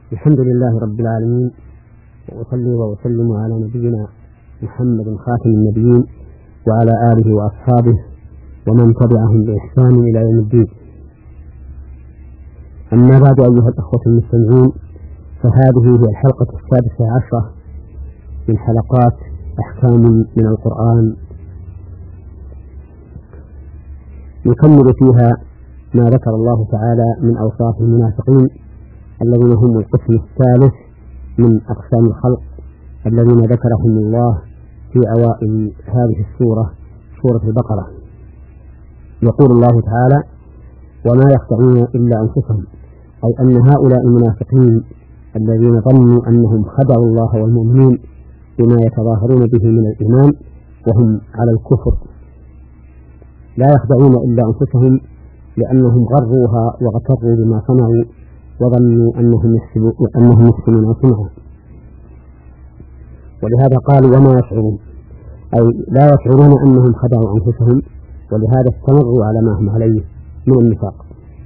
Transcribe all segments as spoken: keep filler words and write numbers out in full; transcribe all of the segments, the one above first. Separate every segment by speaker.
Speaker 1: الحمد لله رب العالمين، وأصلي وأسلم على نبينا محمد خاتم النبيين وعلى آله وأصحابه ومن تبعهم بإحسان إلى يوم الدين. أما بعد، أيها الأخوة المستمعون، فهذه هي الحلقة السادسة عشرة من حلقات أحكام من القرآن، نكمل فيها ما ذكر الله تعالى من أوصاف المنافقين الذين هم القسم الثالث من أقسام الخلق الذين ذكرهم الله في أوائل هذه السورة، سورة البقرة. يقول الله تعالى: وما يخدعون إلا أنفسهم، أي أن هؤلاء المنافقين الذين ظنوا أنهم خدعوا الله والمؤمنين بما يتظاهرون به من الإيمان وهم على الكفر، لا يخدعون إلا أنفسهم لأنهم غروها واغتروا بما صنعوا وظنوا أنهم يحسنون صنعا، ولهذا قالوا وما يشعرون، أي لا يشعرون أنهم خدعوا أنفسهم، ولهذا استمروا على ما هم عليه من النفاق.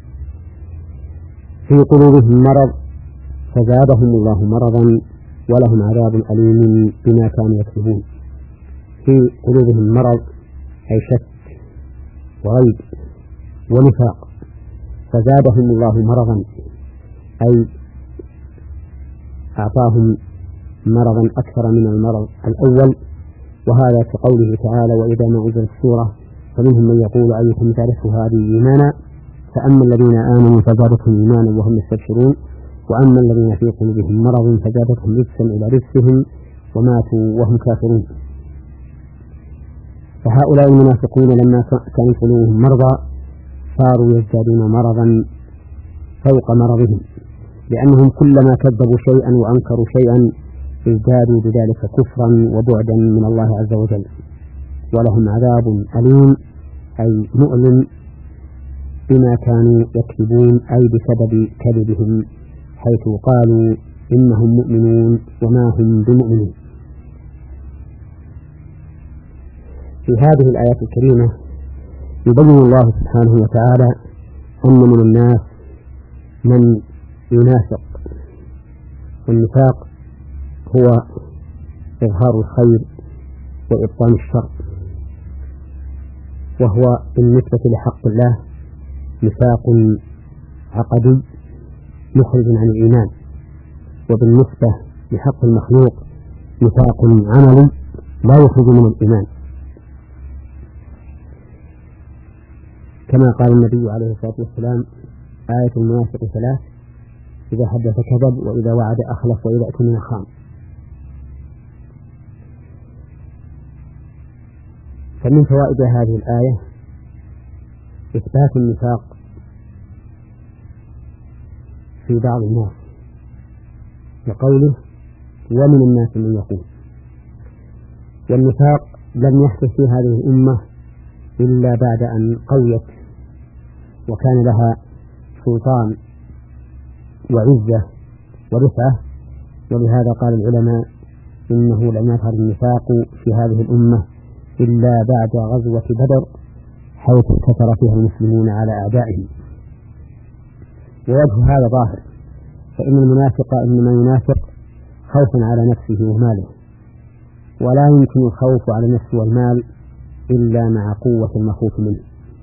Speaker 1: في قلوبهم مرض فزادهم الله مرضا ولهم عذاب أليم بما كانوا يكذبون. في قلوبهم مرض أي شك وريب ونفاق، فزادهم الله مرضا أي أعطاهم مرضا أكثر من المرض الأول، وهذا كقوله تعالى: وإذا ما أنزلت السورة فمنهم من يقول أيكم زادته هذه إيمانا، فأما الذين آمنوا فزادتهم إيمانا وهم يستبشرون، وأما الذين في قلوبهم مرض فزادتهم رجسا إلى رجسهم وماتوا وهم كافرون. فهؤلاء المنافقون لما كانوا قلوبهم مرضى صاروا يزدادون مرضا فوق مرضهم، لأنهم كلما كذبوا شيئا وأنكروا شيئا ازدادوا بذلك كفرا وبعدا من الله عز وجل، ولهم عذاب أليم أي مؤلم بما كانوا يكذبون، أي بسبب كذبهم، حيث قالوا إنهم مؤمنون وما هم بمؤمنين. في هذه الآيات الكريمة يبين الله سبحانه وتعالى أن من الناس من ينافق، والنفاق هو إظهار الخير وإبطان الشر، وهو بالنسبة لحق الله نفاق عقدي مخرج عن الإيمان، وبالنسبة لحق المخلوق نفاق عملي لا يخرج من الإيمان، كما قال النبي عليه الصلاة والسلام: آية المنافق ثلاث: إذا حدث كذب، وإذا وعد أخلف، وإذا اؤتمن خان. فمن فوائد هذه الآية إثبات النفاق في بعض الناس، وقوله: ومن الناس من يقول. والنفاق لم يحدث في هذه الأمة إلا بعد أن قويت وكان لها سلطان وعزة ورفعة، ولهذا قال العلماء: إنه لم يظهر النفاق في هذه الأمة إلا بعد غزوة بدر، حيث انتصر فيها المسلمون على أعدائهم. ووجه هذا ظاهر، فإن المنافق إنما ينافق خوفا على نفسه وماله، ولا يمكن الخوف على النفس والمال إلا مع قوة المخوف منه.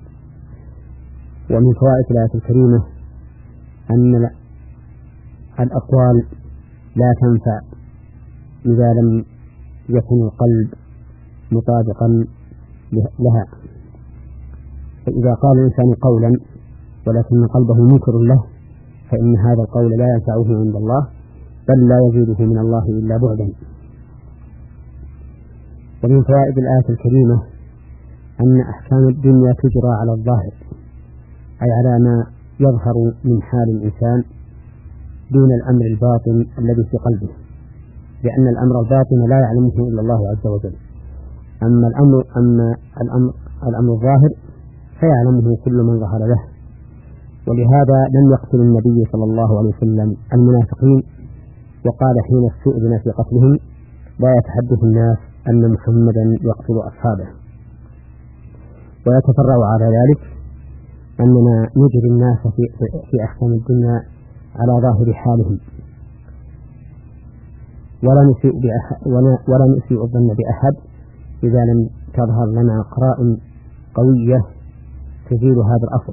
Speaker 1: ومن فوائد الآية الكريمة أن الأقوال لا تنفع إذا لم يكن القلب مطابقا لها، فإذا قال الإنسان قولا ولكن قلبه منكر له فإن هذا القول لا ينفعه عند الله، بل لا يزيده من الله إلا بعدا. ومن فوائد الآية الكريمة أن أحكام الدنيا تجرى على الظاهر، أي على ما يظهر من حال الإنسان دون الأمر الباطن الذي في قلبه، لأن الأمر الباطن لا يعلمه إلا الله عز وجل، أما الأمر, أما الأمر, الأمر الظاهر فيعلمه كل من ظهر له. ولهذا لم يقتل النبي صلى الله عليه وسلم المنافقين، وقال حين استؤذن في قتلهم: لا يتحدث الناس أن محمدا يقتل أصحابه. ويتفرع على ذلك أننا نجري الناس في, في أحكام الدنيا على ظاهر حالهم، ولا نسيء بأحد ولا, ولا نسيء الظن بأحد إذا لم تظهر لنا قرائن قوية تزيل هذا الأصل.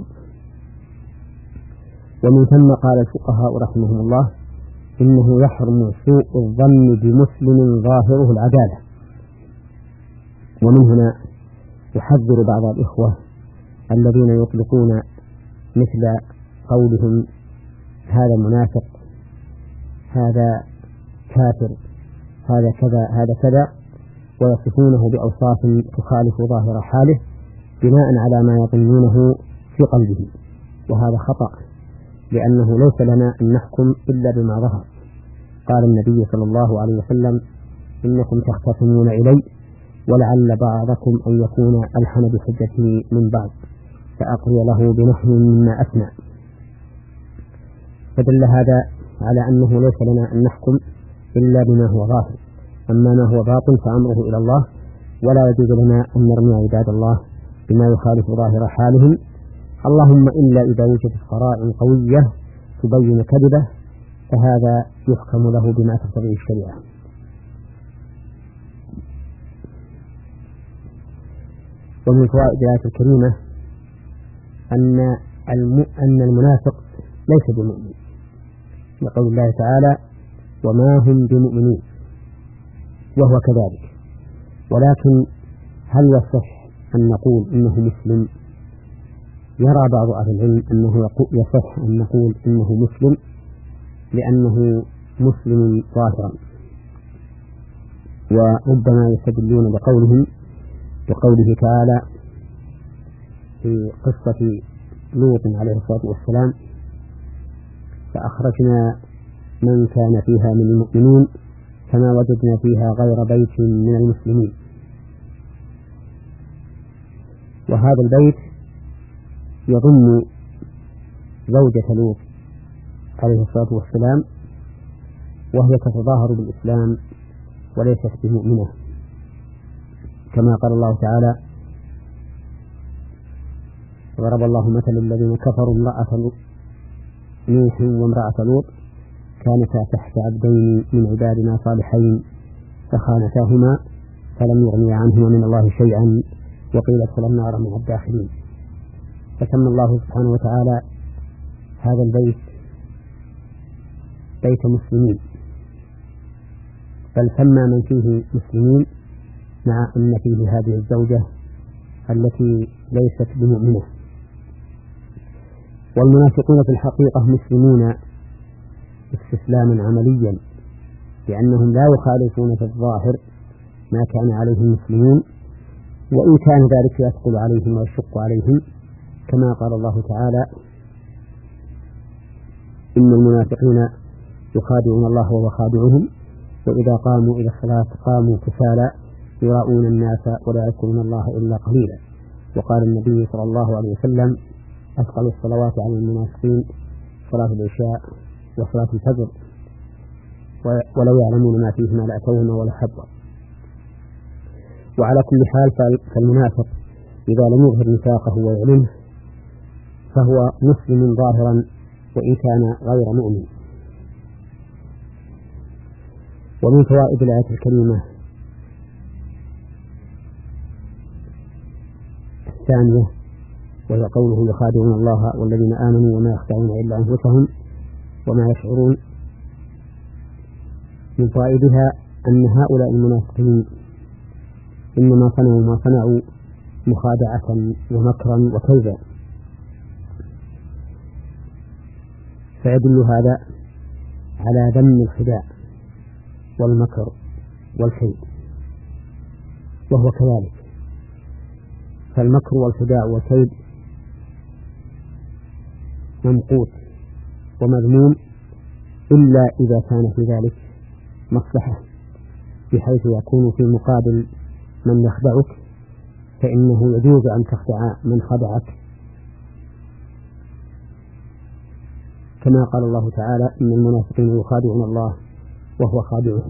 Speaker 1: ومن ثم قال الفقهاء رحمهم الله إنه يحرم سوء الظن بمسلم ظاهره العدالة. ومن هنا يحذر بعض الإخوة الذين يطلقون مثل قولهم هذا منافق، هذا كافر، هذا كذا، هذا كذا، ويصفونه بأوصاف تخالف ظاهر حاله بناء على ما يظنونه في قلبه، وهذا خطأ، لأنه ليس لنا أن نحكم إلا بما ظهر. قال النبي صلى الله عليه وسلم إنكم تختصمون إلي ولعل بعضكم أن يكون ألحن بحجته من بعض فأقضي له بنحو مما أسمع. فدل هذا على أنه ليس لنا أن نحكم إلا بما هو ظاهر، أما ما هو باطل فأمره إلى الله، ولا يجوز لنا أن نرمي عباد الله بما يخالف ظاهر حالهم، اللهم إلا إذا وجدت قرائن قوية تبين كذبه، فهذا يحكم له بما تقتضيه الشريعة. ومن فوائد الآية الكريمة أن أن المنافق ليس بمؤمن، لقول الله تعالى وما هم بمؤمنين، وهو كذلك. ولكن هل يصح أن نقول إنه مسلم؟ يرى بعض أهل العلم أنه يصح أن نقول إنه مسلم لأنه مسلم ظاهرا، وربما يستدلون بقولهم بقوله تعالى في قصة لوط عليه الصلاة والسلام فأخرجنا من كان فيها من المؤمنين فما وجدنا فيها غير بيت من المسلمين. وهذا البيت يضم زوجة لوط عليه الصلاة والسلام، وهي تتظاهر بالإسلام وليست بمؤمنة، كما قال الله تعالى ضرب الله مثل الذين كفروا امرأة نوح وامرأة لوط كانتا تحت عبدين من عبادنا صالحين فخانتاهما فلم يغنيا عنهما من الله شيئا وقيل ادخلا النار مع الداخلين. فسمى الله سبحانه وتعالى هذا البيت بيت مسلمين، بل سمى من فيه مسلمين مع أن فيه هذه الزوجة التي ليست بمؤمنة. والمنافقون في الحقيقة مسلمون استسلاما عمليا، لأنهم لا يخالفون في الظاهر ما كان عليه المسلمون، وإن كان ذلك يثقل عليهم ويشق عليهم، كما قال الله تعالى إن المنافقين يخادعون الله وهو خادعهم وإذا قاموا إلى الصلاة قاموا كسالى يراؤون الناس ولا يذكرون الله إلا قليلا. وقال النبي صلى الله عليه وسلم أثقل الصلوات على المنافقين صلاة العشاء وصلاة الفجر، ولو يعلمون ما فيهما لأتوهما ولا حبوا. وعلى كل حال فالمنافق إذا لم يظهر نفاقه ويعلنه فهو مسلم ظاهرا وإن كان غير مؤمن. ومن فوائد الآية الكريمة الثانية وهي قوله يخادعون الله والذين آمنوا وما يخدعون إلا أنفسهم وما يشعرون. من فوائدها أن هؤلاء المنافقين إنما صنعوا ما صنعوا مخادعة ومكرا وكيدا، فيدل هذا على ذم الخداع والمكر والكيد، وهو كذلك. فالمكر والخداع والكيد ممقوت ومذموم إلا إذا كان في ذلك مصلحة، بحيث يكون في مقابل من يخدعك فإنه يجوز أن تخدع من خدعك، كما قال الله تعالى إن المنافقين يخادعون الله وهو خادعهم.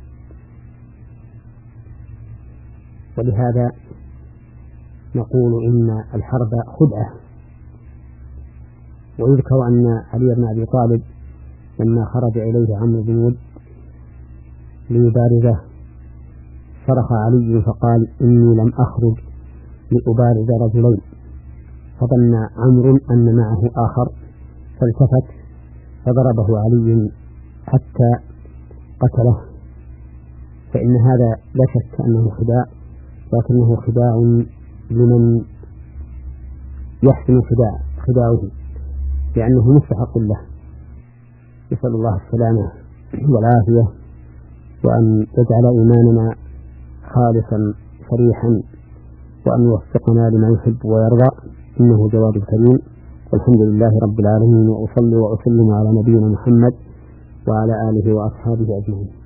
Speaker 1: ولهذا نقول إن الحرب خدعة. ويذكر أن علي بن أبي طالب لما خرج إليه عمرو بن ود ليبارزه، صرخ علي فقال: إني لم أخرج لأبارز رجلين. فظن عمرو أن معه آخر فالتفت فضربه علي حتى قتله. فإن هذا لا شك أنه خداع، لكنه خداع لمن يحسن خداع خداعه، لأنه مستحق له. نسأل الله السلامة والعافية، وأن يجعل إيماننا خالصا صريحا، وأن يوفقنا لما يحب ويرضى، إنه جواد كريم. والحمد لله رب العالمين، وأصلي وأسلم على نبينا محمد وعلى آله وأصحابه أجمعين.